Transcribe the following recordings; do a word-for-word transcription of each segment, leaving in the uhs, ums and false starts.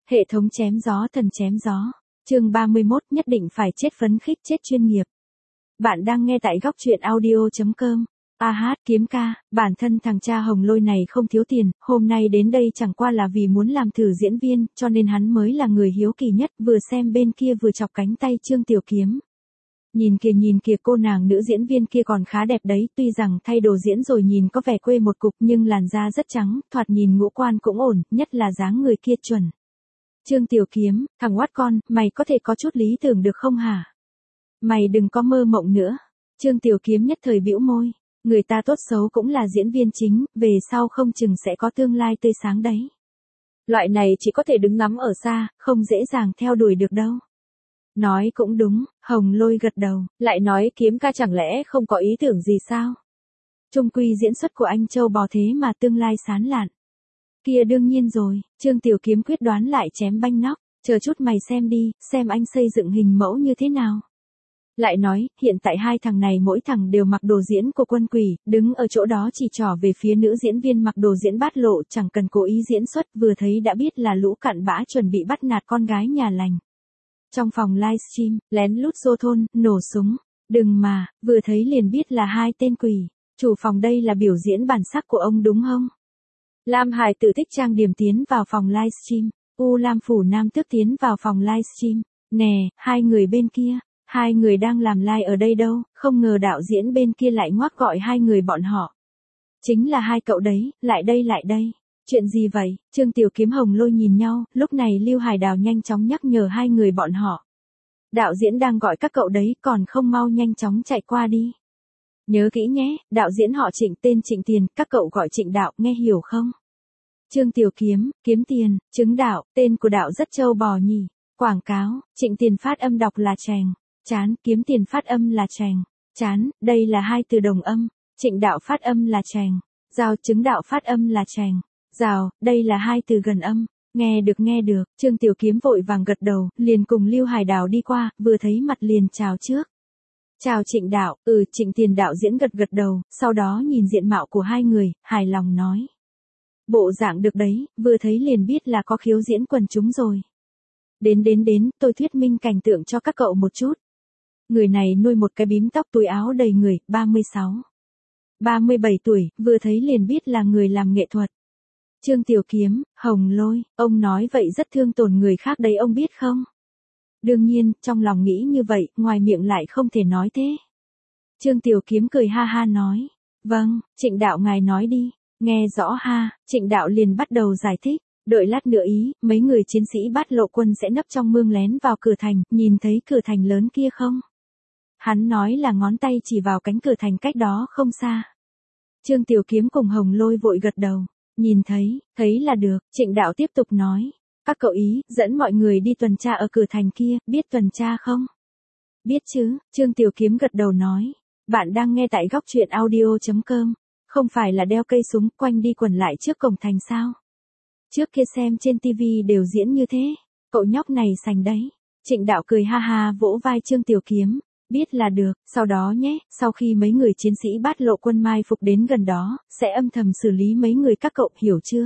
Hệ thống chém gió thần chém gió. Chương ba mươi mốt nhất định phải chết phấn khích chết chuyên nghiệp. Bạn đang nghe tại góc truyện audio chấm com. A hát kiếm ca, bản thân thằng cha Hồng Lôi này không thiếu tiền, hôm nay đến đây chẳng qua là vì muốn làm thử diễn viên, cho nên hắn mới là người hiếu kỳ nhất, vừa xem bên kia vừa chọc cánh tay Trương Tiểu Kiếm. Nhìn kìa nhìn kìa, cô nàng nữ diễn viên kia còn khá đẹp đấy, tuy rằng thay đồ diễn rồi nhìn có vẻ quê một cục nhưng làn da rất trắng, thoạt nhìn ngũ quan cũng ổn, nhất là dáng người kia chuẩn. Trương Tiểu Kiếm, thằng oát con, mày có thể có chút lý tưởng được không hả? Mày đừng có mơ mộng nữa. Trương Tiểu Kiếm nhất thời bĩu môi, người ta tốt xấu cũng là diễn viên chính, về sau không chừng sẽ có tương lai tươi sáng đấy. Loại này chỉ có thể đứng ngắm ở xa, không dễ dàng theo đuổi được đâu. Nói cũng đúng, Hồng Lôi gật đầu, lại nói Kiếm ca chẳng lẽ không có ý tưởng gì sao? Chung quy diễn xuất của anh Châu bò thế mà tương lai sáng lạn. Kia đương nhiên rồi, Trương Tiểu Kiếm quyết đoán lại chém banh nóc, chờ chút mày xem đi, xem anh xây dựng hình mẫu như thế nào. Lại nói, hiện tại hai thằng này mỗi thằng đều mặc đồ diễn của Quân Quỷ, đứng ở chỗ đó chỉ trỏ về phía nữ diễn viên mặc đồ diễn bát lộ, chẳng cần cố ý diễn xuất, vừa thấy đã biết là lũ cặn bã chuẩn bị bắt nạt con gái nhà lành. Trong phòng livestream, lén lút xô thôn, nổ súng, đừng mà, vừa thấy liền biết là hai tên quỷ. Chủ phòng đây là biểu diễn bản sắc của ông đúng không? Lam Hải tự thích trang điểm tiến vào phòng livestream, U Lam Phủ Nam Tước tiến vào phòng livestream, nè, hai người bên kia, hai người đang làm live ở đây đâu, không ngờ đạo diễn bên kia lại ngoác gọi hai người bọn họ. Chính là hai cậu đấy, lại đây lại đây. Chuyện gì vậy? Trương Tiểu Kiếm Hồng Lôi nhìn nhau, lúc này Lưu Hải Đào nhanh chóng nhắc nhở hai người bọn họ. Đạo diễn đang gọi các cậu đấy, còn không mau nhanh chóng chạy qua đi. Nhớ kỹ nhé, đạo diễn họ Trịnh tên Trịnh Tiền, các cậu gọi Trịnh Đạo, nghe hiểu không? Trương Tiểu Kiếm, kiếm tiền, chứng đạo, tên của đạo rất trâu bò nhỉ. Quảng cáo, Trịnh Tiền phát âm đọc là trèng, chán, kiếm tiền phát âm là trèng, chán, đây là hai từ đồng âm. Trịnh Đạo phát âm là trèng, giao, chứng đạo phát âm là trèng, rào, đây là hai từ gần âm. Nghe được nghe được, Trương Tiểu Kiếm vội vàng gật đầu, liền cùng Lưu Hải Đào đi qua, vừa thấy mặt liền chào trước. Chào Trịnh Đạo, ừ Trịnh Tiền đạo diễn gật gật đầu, sau đó nhìn diện mạo của hai người, hài lòng nói. Bộ dạng được đấy, vừa thấy liền biết là có khiếu diễn quần chúng rồi. Đến đến đến, tôi thuyết minh cảnh tượng cho các cậu một chút. Người này nuôi một cái bím tóc túi áo đầy người, ba mươi sáu, ba mươi bảy tuổi, vừa thấy liền biết là người làm nghệ thuật. Trương Tiểu Kiếm, Hồng Lôi, ông nói vậy rất thương tổn người khác đấy ông biết không? Đương nhiên, trong lòng nghĩ như vậy, ngoài miệng lại không thể nói thế. Trương Tiểu Kiếm cười ha ha nói. Vâng, Trịnh Đạo ngài nói đi. Nghe rõ ha, Trịnh Đạo liền bắt đầu giải thích. Đợi lát nữa ý, mấy người chiến sĩ Bát Lộ Quân sẽ nấp trong mương lén vào cửa thành, nhìn thấy cửa thành lớn kia không? Hắn nói là ngón tay chỉ vào cánh cửa thành cách đó không xa. Trương Tiểu Kiếm cùng Hồng Lôi vội gật đầu. Nhìn thấy, thấy là được, Trịnh Đạo tiếp tục nói. Các cậu ý, dẫn mọi người đi tuần tra ở cửa thành kia, biết tuần tra không? Biết chứ, Trương Tiểu Kiếm gật đầu nói. Bạn đang nghe tại góc truyện audio chấm com, không phải là đeo cây súng quanh đi quẩn lại trước cổng thành sao? Trước kia xem trên tivi đều diễn như thế, cậu nhóc này sành đấy. Trịnh Đạo cười ha ha vỗ vai Trương Tiểu Kiếm. Biết là được, sau đó nhé, sau khi mấy người chiến sĩ Bát Lộ Quân mai phục đến gần đó, sẽ âm thầm xử lý mấy người các cậu, hiểu chưa?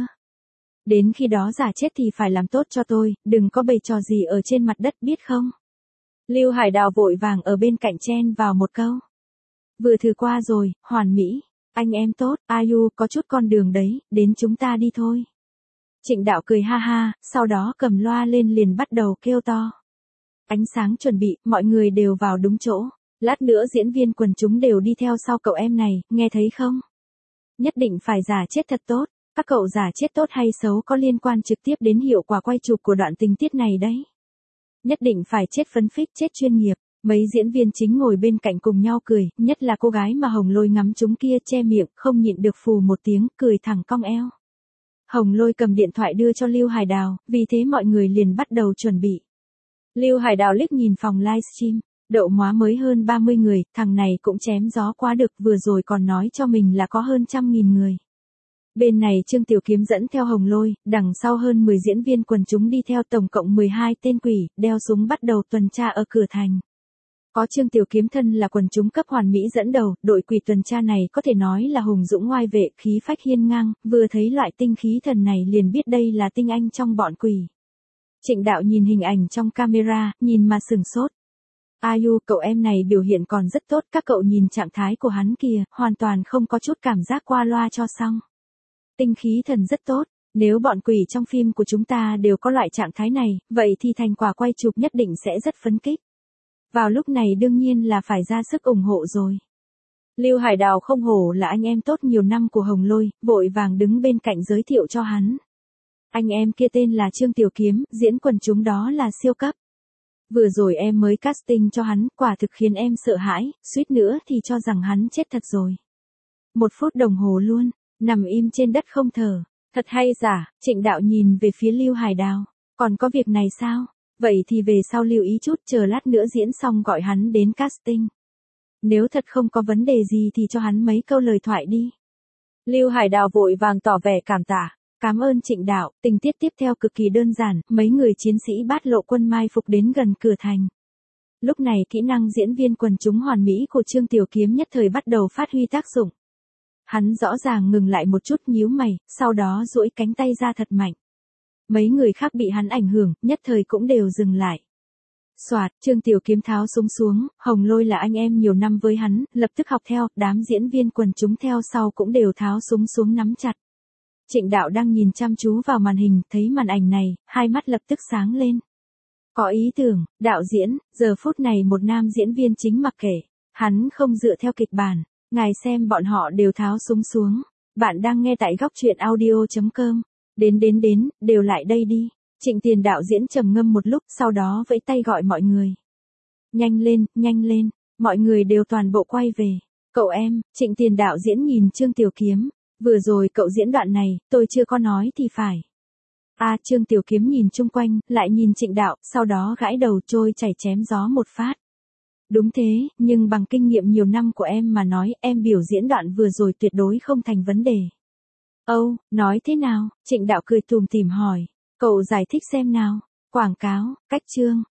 Đến khi đó giả chết thì phải làm tốt cho tôi, đừng có bày trò gì ở trên mặt đất biết không? Lưu Hải Đào vội vàng ở bên cạnh chen vào một câu. Vừa thử qua rồi, hoàn mỹ, anh em tốt, Ayu có chút con đường đấy, đến chúng ta đi thôi. Trịnh Đạo cười ha ha, sau đó cầm loa lên liền bắt đầu kêu to. Ánh sáng chuẩn bị, mọi người đều vào đúng chỗ. Lát nữa diễn viên quần chúng đều đi theo sau cậu em này, nghe thấy không? Nhất định phải giả chết thật tốt. Các cậu giả chết tốt hay xấu có liên quan trực tiếp đến hiệu quả quay chụp của đoạn tình tiết này đấy. Nhất định phải chết phấn khích chết chuyên nghiệp. Mấy diễn viên chính ngồi bên cạnh cùng nhau cười, nhất là cô gái mà Hồng Lôi ngắm chúng kia che miệng, không nhịn được phù một tiếng, cười thẳng cong eo. Hồng Lôi cầm điện thoại đưa cho Lưu Hải Đào, vì thế mọi người liền bắt đầu chuẩn bị. Lưu Hải Đào liếc nhìn phòng livestream, đậu móa mới hơn ba mươi người, thằng này cũng chém gió quá được, vừa rồi còn nói cho mình là có hơn trăm nghìn người. Bên này Trương Tiểu Kiếm dẫn theo Hồng Lôi, đằng sau hơn mười diễn viên quần chúng đi theo tổng cộng mười hai tên quỷ, đeo súng bắt đầu tuần tra ở cửa thành. Có Trương Tiểu Kiếm thân là quần chúng cấp hoàn mỹ dẫn đầu, đội quỷ tuần tra này có thể nói là hùng dũng ngoai vệ, khí phách hiên ngang, vừa thấy loại tinh khí thần này liền biết đây là tinh anh trong bọn quỷ. Trịnh Đạo nhìn hình ảnh trong camera, nhìn mà sửng sốt. Ayu, cậu em này biểu hiện còn rất tốt, các cậu nhìn trạng thái của hắn kìa, hoàn toàn không có chút cảm giác qua loa cho xong. Tinh khí thần rất tốt, nếu bọn quỷ trong phim của chúng ta đều có loại trạng thái này, vậy thì thành quả quay chụp nhất định sẽ rất phấn kích. Vào lúc này đương nhiên là phải ra sức ủng hộ rồi. Lưu Hải Đào không hổ là anh em tốt nhiều năm của Hồng Lôi, vội vàng đứng bên cạnh giới thiệu cho hắn. Anh em kia tên là Trương Tiểu Kiếm, diễn quần chúng đó là siêu cấp. Vừa rồi em mới casting cho hắn, quả thực khiến em sợ hãi, suýt nữa thì cho rằng hắn chết thật rồi. Một phút đồng hồ luôn, nằm im trên đất không thở. Thật hay giả, Trịnh Đạo nhìn về phía Lưu Hải Đào. Còn có việc này sao? Vậy thì về sau lưu ý chút, chờ lát nữa diễn xong gọi hắn đến casting. Nếu thật không có vấn đề gì thì cho hắn mấy câu lời thoại đi. Lưu Hải Đào vội vàng tỏ vẻ cảm tạ. Cảm ơn Trịnh Đạo, tình tiết tiếp theo cực kỳ đơn giản, mấy người chiến sĩ Bát Lộ quân mai phục đến gần cửa thành. Lúc này kỹ năng diễn viên quần chúng hoàn mỹ của Trương Tiểu Kiếm nhất thời bắt đầu phát huy tác dụng. Hắn rõ ràng ngừng lại một chút nhíu mày, sau đó duỗi cánh tay ra thật mạnh. Mấy người khác bị hắn ảnh hưởng, nhất thời cũng đều dừng lại. Soạt, Trương Tiểu Kiếm tháo súng xuống, Hồng Lôi là anh em nhiều năm với hắn, lập tức học theo, đám diễn viên quần chúng theo sau cũng đều tháo súng xuống nắm chặt. Trịnh Đạo đang nhìn chăm chú vào màn hình, thấy màn ảnh này, hai mắt lập tức sáng lên. Có ý tưởng, đạo diễn, giờ phút này một nam diễn viên chính mặc kệ, hắn không dựa theo kịch bản, ngài xem bọn họ đều tháo súng xuống. Bạn đang nghe tại góc truyện audio chấm com. Đến đến đến, đều lại đây đi. Trịnh Tiền đạo diễn trầm ngâm một lúc, sau đó vẫy tay gọi mọi người. Nhanh lên, nhanh lên, mọi người đều toàn bộ quay về. Cậu em, Trịnh Tiền đạo diễn nhìn Trương Tiểu Kiếm. Vừa rồi cậu diễn đoạn này, tôi chưa có nói thì phải. À, Trương Tiểu Kiếm nhìn chung quanh, lại nhìn Trịnh Đạo, sau đó gãi đầu trôi chảy chém gió một phát. Đúng thế, nhưng bằng kinh nghiệm nhiều năm của em mà nói, em biểu diễn đoạn vừa rồi tuyệt đối không thành vấn đề. Âu, oh, nói thế nào? Trịnh Đạo cười tùm tìm hỏi. Cậu giải thích xem nào. Quảng cáo, cách chương.